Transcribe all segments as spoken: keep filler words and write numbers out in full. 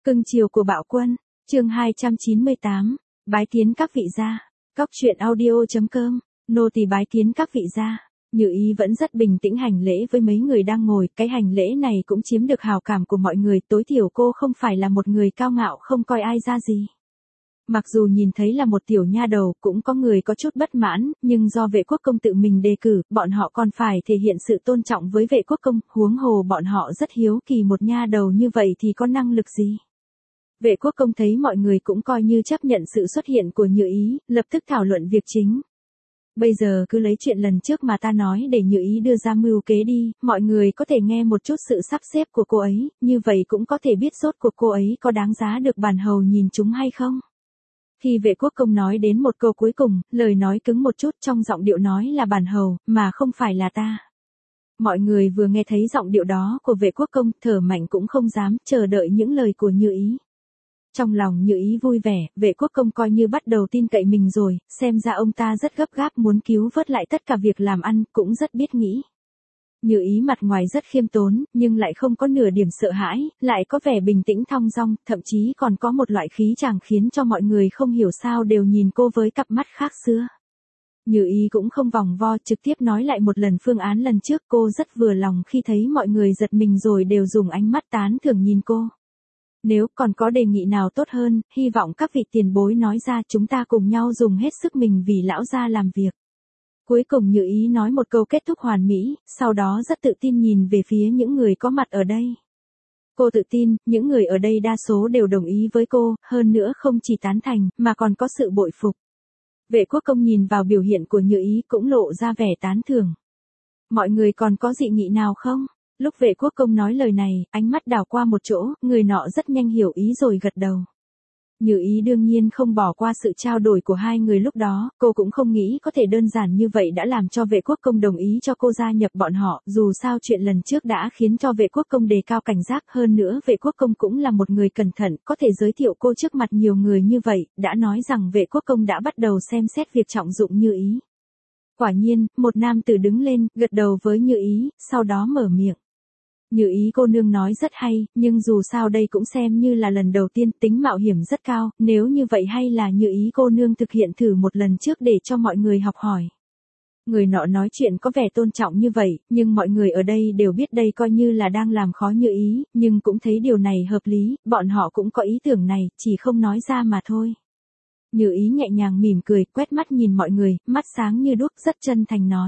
Cưng chiều của Bạo Quân, chương hai trăm chín mươi tám, bái kiến các vị gia. Cóc truyện audio chấm com, nô tỳ bái kiến các vị gia. Như Ý vẫn rất bình tĩnh hành lễ với mấy người đang ngồi, cái hành lễ này cũng chiếm được hào cảm của mọi người, tối thiểu cô không phải là một người cao ngạo không coi ai ra gì. Mặc dù nhìn thấy là một tiểu nha đầu, cũng có người có chút bất mãn, nhưng do vệ quốc công tự mình đề cử, bọn họ còn phải thể hiện sự tôn trọng với vệ quốc công, huống hồ bọn họ rất hiếu kỳ một nha đầu như vậy thì có năng lực gì. Vệ quốc công thấy mọi người cũng coi như chấp nhận sự xuất hiện của Như Ý, lập tức thảo luận việc chính. Bây giờ cứ lấy chuyện lần trước mà ta nói để Như Ý đưa ra mưu kế đi, mọi người có thể nghe một chút sự sắp xếp của cô ấy, như vậy cũng có thể biết rốt cuộc cô ấy có đáng giá được bản hầu nhìn chúng hay không. Khi vệ quốc công nói đến một câu cuối cùng, lời nói cứng một chút, trong giọng điệu nói là bản hầu, mà không phải là ta. Mọi người vừa nghe thấy giọng điệu đó của vệ quốc công, thở mạnh cũng không dám, chờ đợi những lời của Như Ý. Trong lòng Như Ý vui vẻ, vệ quốc công coi như bắt đầu tin cậy mình rồi, xem ra ông ta rất gấp gáp muốn cứu vớt lại tất cả việc làm ăn, cũng rất biết nghĩ. Như Ý mặt ngoài rất khiêm tốn, nhưng lại không có nửa điểm sợ hãi, lại có vẻ bình tĩnh thong dong, thậm chí còn có một loại khí chàng khiến cho mọi người không hiểu sao đều nhìn cô với cặp mắt khác xưa. Như Ý cũng không vòng vo, trực tiếp nói lại một lần phương án lần trước, cô rất vừa lòng khi thấy mọi người giật mình rồi đều dùng ánh mắt tán thưởng nhìn cô. Nếu còn có đề nghị nào tốt hơn, hy vọng các vị tiền bối nói ra, chúng ta cùng nhau dùng hết sức mình vì lão gia làm việc. Cuối cùng Như Ý nói một câu kết thúc hoàn mỹ, sau đó rất tự tin nhìn về phía những người có mặt ở đây. Cô tự tin, những người ở đây đa số đều đồng ý với cô, hơn nữa không chỉ tán thành, mà còn có sự bội phục. Vệ quốc công nhìn vào biểu hiện của Như Ý cũng lộ ra vẻ tán thưởng. Mọi người còn có dị nghị nào không? Lúc vệ quốc công nói lời này, ánh mắt đảo qua một chỗ, người nọ rất nhanh hiểu ý rồi gật đầu. Như Ý đương nhiên không bỏ qua sự trao đổi của hai người lúc đó, cô cũng không nghĩ có thể đơn giản như vậy đã làm cho vệ quốc công đồng ý cho cô gia nhập bọn họ, dù sao chuyện lần trước đã khiến cho vệ quốc công đề cao cảnh giác, hơn nữa vệ quốc công cũng là một người cẩn thận, có thể giới thiệu cô trước mặt nhiều người như vậy, đã nói rằng vệ quốc công đã bắt đầu xem xét việc trọng dụng Như Ý. Quả nhiên, một nam tử đứng lên, gật đầu với Như Ý, sau đó mở miệng. Như Ý cô nương nói rất hay, nhưng dù sao đây cũng xem như là lần đầu tiên, tính mạo hiểm rất cao, nếu như vậy hay là Như Ý cô nương thực hiện thử một lần trước để cho mọi người học hỏi. Người nọ nói chuyện có vẻ tôn trọng như vậy, nhưng mọi người ở đây đều biết đây coi như là đang làm khó Như Ý, nhưng cũng thấy điều này hợp lý, bọn họ cũng có ý tưởng này, chỉ không nói ra mà thôi. Như Ý nhẹ nhàng mỉm cười, quét mắt nhìn mọi người, mắt sáng như đuốc, rất chân thành nói.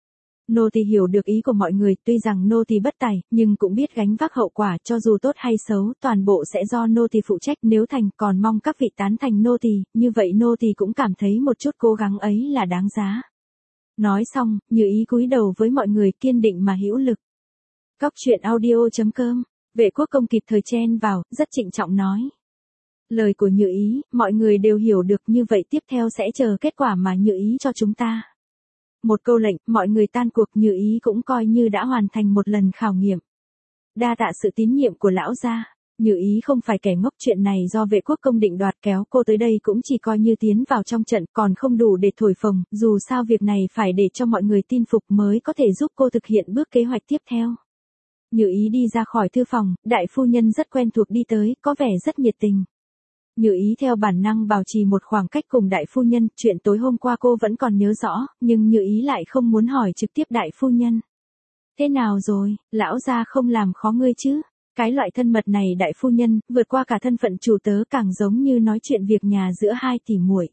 Nô tỳ hiểu được ý của mọi người, tuy rằng nô tỳ bất tài, nhưng cũng biết gánh vác hậu quả, cho dù tốt hay xấu, toàn bộ sẽ do nô tỳ phụ trách, nếu thành, còn mong các vị tán thành nô tỳ, như vậy nô tỳ cũng cảm thấy một chút cố gắng ấy là đáng giá. Nói xong, Như Ý cúi đầu với mọi người, kiên định mà hữu lực. Cóc truyện audio chấm com, vệ quốc công kịp thời chen vào, rất trịnh trọng nói. Lời của Như Ý, mọi người đều hiểu được, như vậy tiếp theo sẽ chờ kết quả mà Như Ý cho chúng ta. Một câu lệnh, mọi người tan cuộc, Như Ý cũng coi như đã hoàn thành một lần khảo nghiệm. Đa tạ sự tín nhiệm của lão gia. Như Ý không phải kẻ ngốc, chuyện này do vệ quốc công định đoạt, kéo cô tới đây cũng chỉ coi như tiến vào trong trận, còn không đủ để thổi phồng, dù sao việc này phải để cho mọi người tin phục mới có thể giúp cô thực hiện bước kế hoạch tiếp theo. Như Ý đi ra khỏi thư phòng, đại phu nhân rất quen thuộc đi tới, có vẻ rất nhiệt tình. Như Ý theo bản năng bảo trì một khoảng cách cùng đại phu nhân, chuyện tối hôm qua cô vẫn còn nhớ rõ, nhưng Như Ý lại không muốn hỏi trực tiếp đại phu nhân. Thế nào rồi, lão gia không làm khó ngươi chứ? Cái loại thân mật này đại phu nhân, vượt qua cả thân phận chủ tớ, càng giống như nói chuyện việc nhà giữa hai tỷ muội.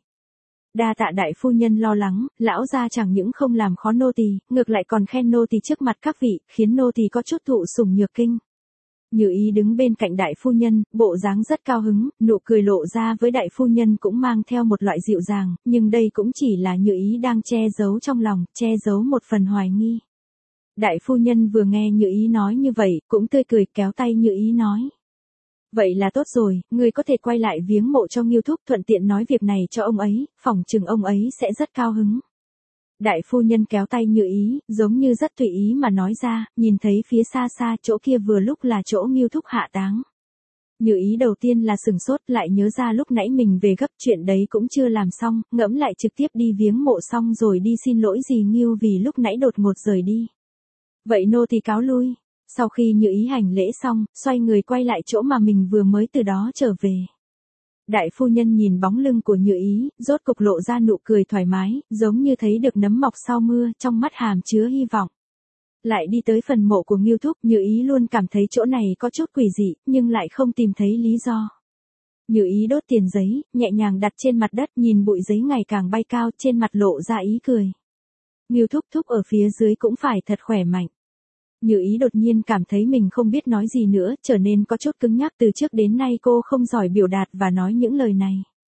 Đa tạ đại phu nhân lo lắng, lão gia chẳng những không làm khó nô tỳ, ngược lại còn khen nô tỳ trước mặt các vị, khiến nô tỳ có chút thụ sủng nhược kinh. Như Ý đứng bên cạnh đại phu nhân, bộ dáng rất cao hứng, nụ cười lộ ra với đại phu nhân cũng mang theo một loại dịu dàng, nhưng đây cũng chỉ là Như Ý đang che giấu trong lòng, che giấu một phần hoài nghi. Đại phu nhân vừa nghe Như Ý nói như vậy, cũng tươi cười, kéo tay Như Ý nói. Vậy là tốt rồi, người có thể quay lại viếng mộ cho Ngưu thúc, thuận tiện nói việc này cho ông ấy, phỏng chừng ông ấy sẽ rất cao hứng. Đại phu nhân kéo tay Như Ý, giống như rất tùy ý mà nói ra, nhìn thấy phía xa xa chỗ kia vừa lúc là chỗ Ngưu thúc hạ táng. Như Ý đầu tiên là sừng sốt, lại nhớ ra lúc nãy mình về gấp, chuyện đấy cũng chưa làm xong, ngẫm lại trực tiếp đi viếng mộ xong rồi đi xin lỗi dì Ngưu vì lúc nãy đột ngột rời đi. Vậy nô tỳ cáo lui. Sau khi Như Ý hành lễ xong, xoay người quay lại chỗ mà mình vừa mới từ đó trở về. Đại phu nhân nhìn bóng lưng của Như Ý, rốt cục lộ ra nụ cười thoải mái, giống như thấy được nấm mọc sau mưa, trong mắt hàm chứa hy vọng. Lại đi tới phần mộ của Ngưu Thúc, Như Ý luôn cảm thấy chỗ này có chút quỷ dị, nhưng lại không tìm thấy lý do. Như Ý đốt tiền giấy, nhẹ nhàng đặt trên mặt đất, nhìn bụi giấy ngày càng bay cao, trên mặt lộ ra ý cười. Ngưu Thúc Thúc ở phía dưới cũng phải thật khỏe mạnh. Như Ý đột nhiên cảm thấy mình không biết nói gì nữa, trở nên có chút cứng nhắc, từ trước đến nay cô không giỏi biểu đạt và nói những lời này.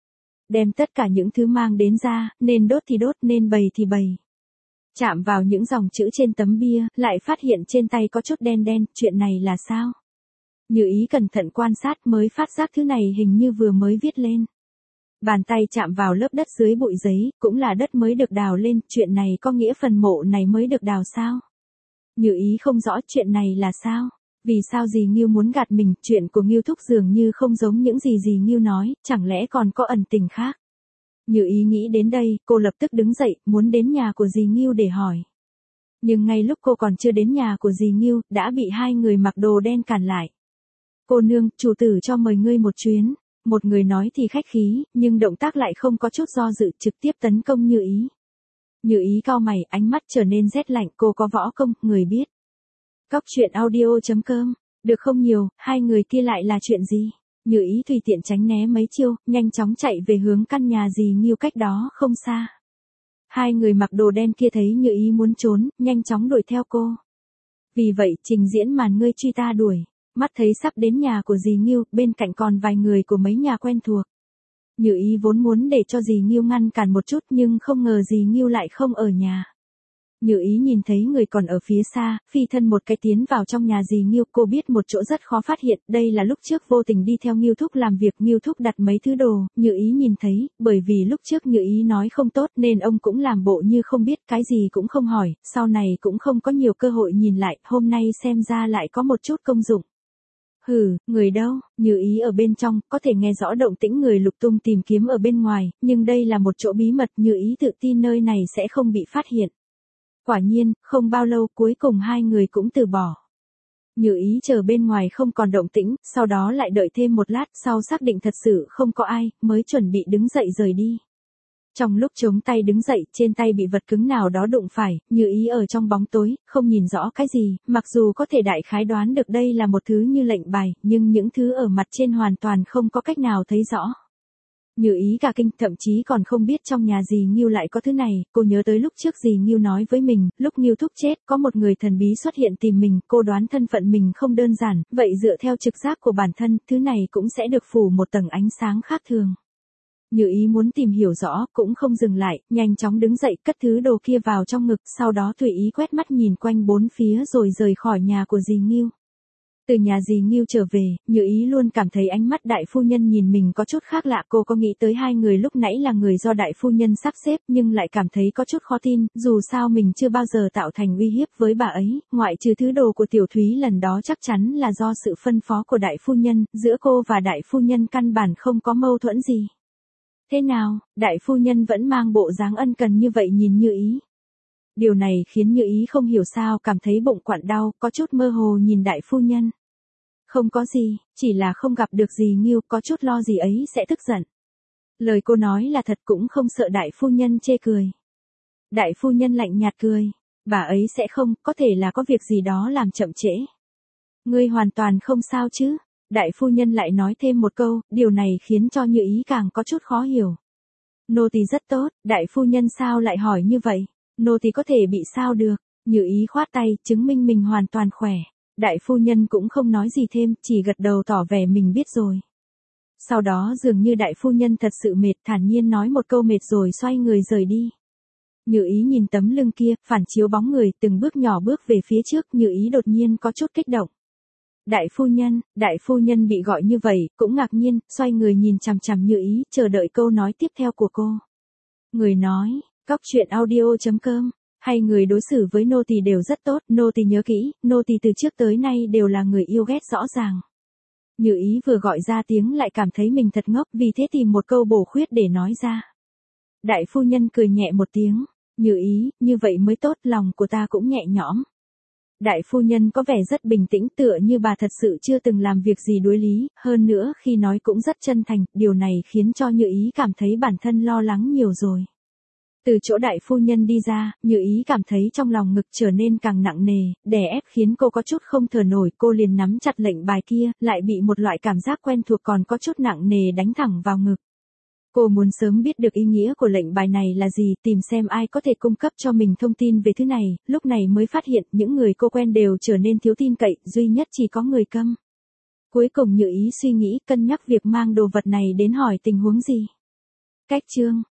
Đem tất cả những thứ mang đến ra, nên đốt thì đốt, nên bày thì bày. Chạm vào những dòng chữ trên tấm bia, lại phát hiện trên tay có chút đen đen, chuyện này là sao? Như Ý cẩn thận quan sát mới phát giác thứ này hình như vừa mới viết lên. Bàn tay chạm vào lớp đất dưới bụi giấy, cũng là đất mới được đào lên, chuyện này có nghĩa phần mộ này mới được đào sao? Như Ý không rõ chuyện này là sao? Vì sao dì Ngưu muốn gạt mình, chuyện của Ngưu Thúc dường như không giống những gì dì Ngưu nói, chẳng lẽ còn có ẩn tình khác? Như Ý nghĩ đến đây, cô lập tức đứng dậy, muốn đến nhà của dì Ngưu để hỏi. Nhưng ngay lúc cô còn chưa đến nhà của dì Ngưu, đã bị hai người mặc đồ đen cản lại. Cô nương, chủ tử cho mời ngươi một chuyến. Một người nói thì khách khí, nhưng động tác lại không có chút do dự, trực tiếp tấn công Như Ý. Như Ý cau mày, ánh mắt trở nên rét lạnh, cô có võ công, người biết. Cóc truyện audio chấm com, được không nhiều, hai người kia lại là chuyện gì? Như Ý tùy tiện tránh né mấy chiêu, nhanh chóng chạy về hướng căn nhà dì Ngưu cách đó không xa. Hai người mặc đồ đen kia thấy Như Ý muốn trốn, nhanh chóng đuổi theo cô. Vì vậy, trình diễn màn ngươi truy ta đuổi. Mắt thấy sắp đến nhà của dì Ngưu, bên cạnh còn vài người của mấy nhà quen thuộc. Như Ý vốn muốn để cho dì Ngưu ngăn cản một chút, nhưng không ngờ dì Ngưu lại không ở nhà. Như Ý nhìn thấy người còn ở phía xa, phi thân một cái tiến vào trong nhà dì Ngưu, cô biết một chỗ rất khó phát hiện, đây là lúc trước vô tình đi theo Ngưu Thúc làm việc, Ngưu Thúc đặt mấy thứ đồ, Như Ý nhìn thấy, bởi vì lúc trước Như Ý nói không tốt nên ông cũng làm bộ như không biết, cái gì cũng không hỏi, sau này cũng không có nhiều cơ hội nhìn lại, hôm nay xem ra lại có một chút công dụng. Hừ, người đâu? Như Ý ở bên trong, có thể nghe rõ động tĩnh người lục tung tìm kiếm ở bên ngoài, nhưng đây là một chỗ bí mật, Như Ý tự tin nơi này sẽ không bị phát hiện. Quả nhiên, không bao lâu cuối cùng hai người cũng từ bỏ. Như Ý chờ bên ngoài không còn động tĩnh, sau đó lại đợi thêm một lát, sau xác định thật sự không có ai, mới chuẩn bị đứng dậy rời đi. Trong lúc chống tay đứng dậy, trên tay bị vật cứng nào đó đụng phải, Như Ý ở trong bóng tối, không nhìn rõ cái gì, mặc dù có thể đại khái đoán được đây là một thứ như lệnh bài, nhưng những thứ ở mặt trên hoàn toàn không có cách nào thấy rõ. Như Ý cả kinh, thậm chí còn không biết trong nhà dì Ngưu lại có thứ này, cô nhớ tới lúc trước dì Ngưu nói với mình, lúc Ngưu Thúc chết, có một người thần bí xuất hiện tìm mình, cô đoán thân phận mình không đơn giản, vậy dựa theo trực giác của bản thân, thứ này cũng sẽ được phủ một tầng ánh sáng khác thường. Như Ý muốn tìm hiểu rõ, cũng không dừng lại, nhanh chóng đứng dậy, cất thứ đồ kia vào trong ngực, sau đó tùy ý quét mắt nhìn quanh bốn phía rồi rời khỏi nhà của dì Ngưu. Từ nhà dì Ngưu trở về, Như Ý luôn cảm thấy ánh mắt đại phu nhân nhìn mình có chút khác lạ, cô có nghĩ tới hai người lúc nãy là người do đại phu nhân sắp xếp, nhưng lại cảm thấy có chút khó tin, dù sao mình chưa bao giờ tạo thành uy hiếp với bà ấy, ngoại trừ thứ đồ của Tiểu Thúy lần đó chắc chắn là do sự phân phó của đại phu nhân, giữa cô và đại phu nhân căn bản không có mâu thuẫn gì. Thế nào, đại phu nhân vẫn mang bộ dáng ân cần như vậy nhìn Như Ý. Điều này khiến Như Ý không hiểu sao cảm thấy bụng quặn đau, có chút mơ hồ nhìn đại phu nhân. Không có gì, chỉ là không gặp được dì Ngưu, có chút lo gì ấy sẽ tức giận. Lời cô nói là thật, cũng không sợ đại phu nhân chê cười. Đại phu nhân lạnh nhạt cười, bà ấy sẽ không, có thể là có việc gì đó làm chậm trễ. Ngươi hoàn toàn không sao chứ? Đại phu nhân lại nói thêm một câu, điều này khiến cho Như Ý càng có chút khó hiểu. Nô tỳ rất tốt, đại phu nhân sao lại hỏi như vậy? Nô tỳ có thể bị sao được? Như Ý khoát tay, chứng minh mình hoàn toàn khỏe. Đại phu nhân cũng không nói gì thêm, chỉ gật đầu tỏ vẻ mình biết rồi. Sau đó dường như đại phu nhân thật sự mệt, thản nhiên nói một câu mệt rồi xoay người rời đi. Như Ý nhìn tấm lưng kia, phản chiếu bóng người, từng bước nhỏ bước về phía trước, Như Ý đột nhiên có chút kích động. Đại phu nhân, đại phu nhân bị gọi như vậy, cũng ngạc nhiên, xoay người nhìn chằm chằm Như Ý, chờ đợi câu nói tiếp theo của cô. Người nói, cóc truyện audio chấm com, hay người đối xử với nô tỳ đều rất tốt, nô tỳ nhớ kỹ, nô tỳ từ trước tới nay đều là người yêu ghét rõ ràng. Như Ý vừa gọi ra tiếng lại cảm thấy mình thật ngốc, vì thế tìm một câu bổ khuyết để nói ra. Đại phu nhân cười nhẹ một tiếng, Như Ý, như vậy mới tốt, lòng của ta cũng nhẹ nhõm. Đại phu nhân có vẻ rất bình tĩnh, tựa như bà thật sự chưa từng làm việc gì đối lý, hơn nữa khi nói cũng rất chân thành, điều này khiến cho Như Ý cảm thấy bản thân lo lắng nhiều rồi. Từ chỗ đại phu nhân đi ra, Như Ý cảm thấy trong lòng ngực trở nên càng nặng nề, đè ép khiến cô có chút không thở nổi, cô liền nắm chặt lệnh bài kia, lại bị một loại cảm giác quen thuộc còn có chút nặng nề đánh thẳng vào ngực. Cô muốn sớm biết được ý nghĩa của lệnh bài này là gì, tìm xem ai có thể cung cấp cho mình thông tin về thứ này, lúc này mới phát hiện những người cô quen đều trở nên thiếu tin cậy, duy nhất chỉ có người Câm. Cuối cùng Như Ý suy nghĩ, cân nhắc việc mang đồ vật này đến hỏi tình huống gì. Cách chương